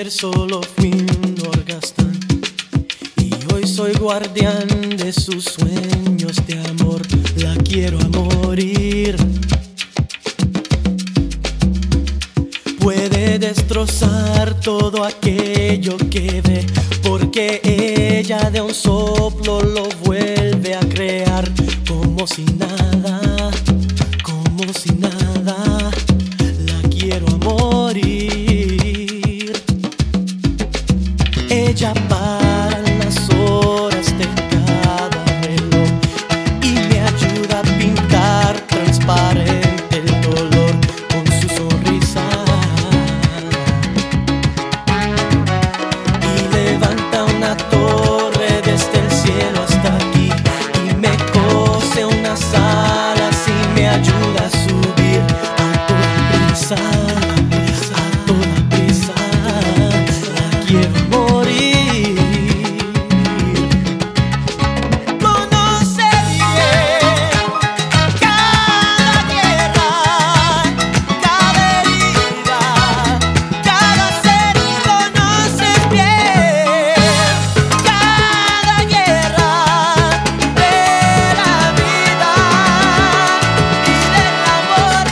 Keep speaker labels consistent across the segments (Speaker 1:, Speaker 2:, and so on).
Speaker 1: ayer solo fui un orgastán y hoy soy guardián de sus sueños de amor. La quiero a morir. Puede destrozar todo aquello que ve, porque ella de un soplo lo vuelve a crear. Como si nada, como si nada, la quiero a morir. Ella para las horas de cada reloj y me ayuda a pintar transparente el dolor con su sonrisa. Y levanta una torre desde el cielo hasta aquí y me cose unas alas y me ayuda a subir a toda prisa, a toda prisa. La quiero morir. Conoce bien cada guerra, cada herida, cada ser. Conoces bien cada guerra de la vida y del amor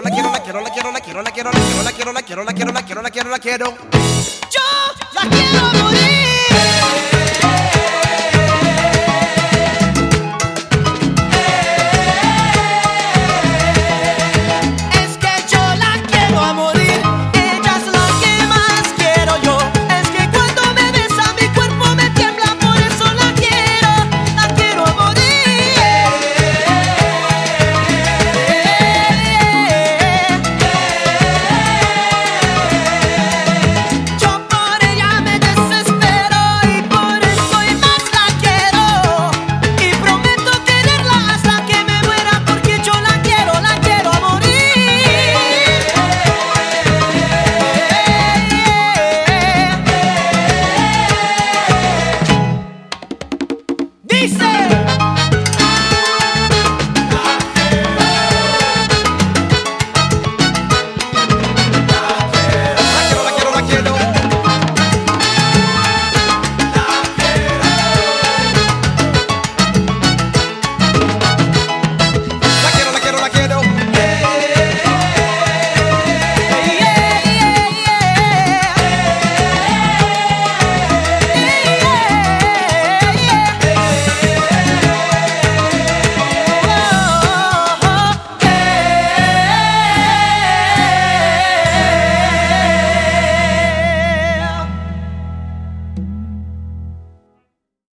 Speaker 1: la quiero. Yo la quiero.